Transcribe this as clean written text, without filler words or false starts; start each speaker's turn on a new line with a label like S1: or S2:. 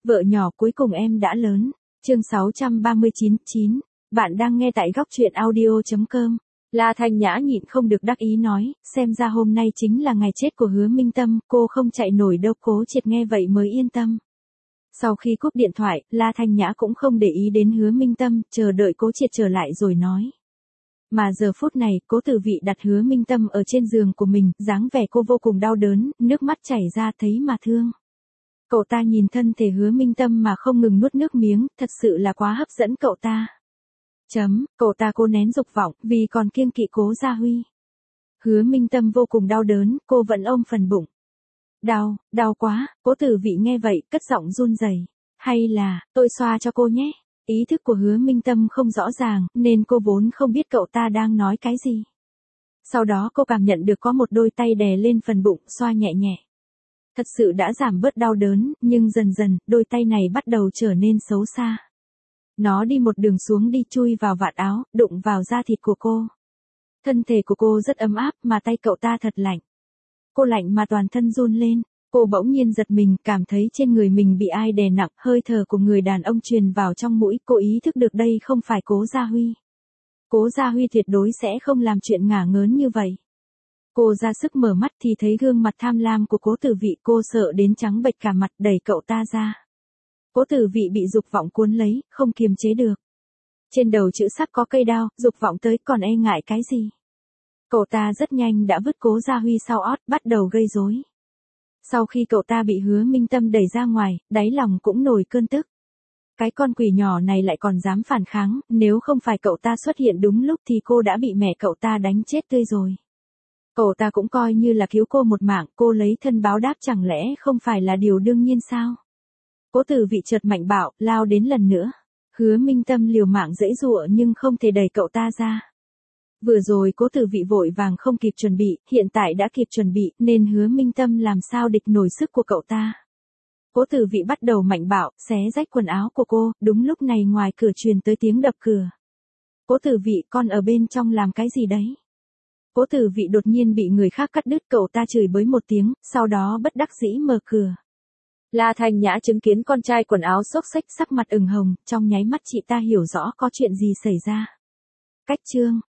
S1: Vợ nhỏ cuối cùng em đã lớn. Chương 639. Bạn đang nghe tại góc truyện audio.com. La Thanh Nhã nhịn không được đắc ý nói, xem ra hôm nay chính là ngày chết của Hứa Minh Tâm, cô không chạy nổi đâu. Cố Triệt nghe vậy mới yên tâm. Sau khi cúp điện thoại, La Thanh Nhã cũng không để ý đến Hứa Minh Tâm, chờ đợi Cố Triệt trở lại rồi nói. Mà giờ phút này, Cố Tử Vị đặt Hứa Minh Tâm ở trên giường của mình, dáng vẻ cô vô cùng đau đớn, nước mắt chảy ra thấy mà thương. Cậu ta nhìn thân thể Hứa Minh Tâm mà không ngừng nuốt nước miếng, thật sự là quá hấp dẫn cậu ta. Cậu ta cố nén dục vọng, vì còn kiêng kỵ Cố Gia Huy. Hứa Minh Tâm vô cùng đau đớn, cô vẫn ôm phần bụng. Đau quá. Cố Tử Vị nghe vậy, cất giọng run rẩy. Hay là, tôi xoa cho cô nhé. Ý thức của Hứa Minh Tâm không rõ ràng, nên cô vốn không biết cậu ta đang nói cái gì. Sau đó cô cảm nhận được có một đôi tay đè lên phần bụng, xoa nhẹ nhẹ. Thật sự đã giảm bớt đau đớn, nhưng dần dần, đôi tay này bắt đầu trở nên xấu xa. Nó đi một đường xuống đi chui vào vạt áo, đụng vào da thịt của cô. Thân thể của cô rất ấm áp, mà tay cậu ta thật lạnh. Cô lạnh mà toàn thân run lên. Cô bỗng nhiên giật mình, cảm thấy trên người mình bị ai đè nặng, hơi thở của người đàn ông truyền vào trong mũi. Cô ý thức được đây không phải Cố Gia Huy. Cố Gia Huy tuyệt đối sẽ không làm chuyện ngả ngớn như vậy. Cô ra sức mở mắt thì thấy gương mặt tham lam của Cố Tử Vị, cô sợ đến trắng bệch cả mặt, đẩy cậu ta ra. Cố Tử Vị bị dục vọng cuốn lấy, không kiềm chế được. Trên đầu chữ sắc có cây đao, dục vọng tới còn e ngại cái gì. Cậu ta rất nhanh đã vứt Cố Gia Huy sau ót, bắt đầu gây rối. Sau khi cậu ta bị Hứa Minh Tâm đẩy ra ngoài, đáy lòng cũng nổi cơn tức. Cái con quỷ nhỏ này lại còn dám phản kháng, nếu không phải cậu ta xuất hiện đúng lúc thì cô đã bị mẹ cậu ta đánh chết tươi rồi. Cậu ta cũng coi như là cứu cô một mạng, cô lấy thân báo đáp chẳng lẽ không phải là điều đương nhiên sao? Cố Tử Vị chợt mạnh bạo, lao đến lần nữa. Hứa Minh Tâm liều mạng giãy giụa nhưng không thể đẩy cậu ta ra. Vừa rồi Cố Tử Vị vội vàng không kịp chuẩn bị, hiện tại đã kịp chuẩn bị, nên Hứa Minh Tâm làm sao địch nổi sức của cậu ta. Cố Tử Vị bắt đầu mạnh bạo, xé rách quần áo của cô, đúng lúc này ngoài cửa truyền tới tiếng đập cửa. Cố Tử Vị, con ở bên trong làm cái gì đấy? Cố Tử Vị đột nhiên bị người khác cắt đứt, cậu ta chửi bới một tiếng, sau đó bất đắc dĩ mở cửa. La Thanh Nhã chứng kiến con trai quần áo xốc xếch sắc mặt ửng hồng, trong nháy mắt chị ta hiểu rõ có chuyện gì xảy ra. Cách chương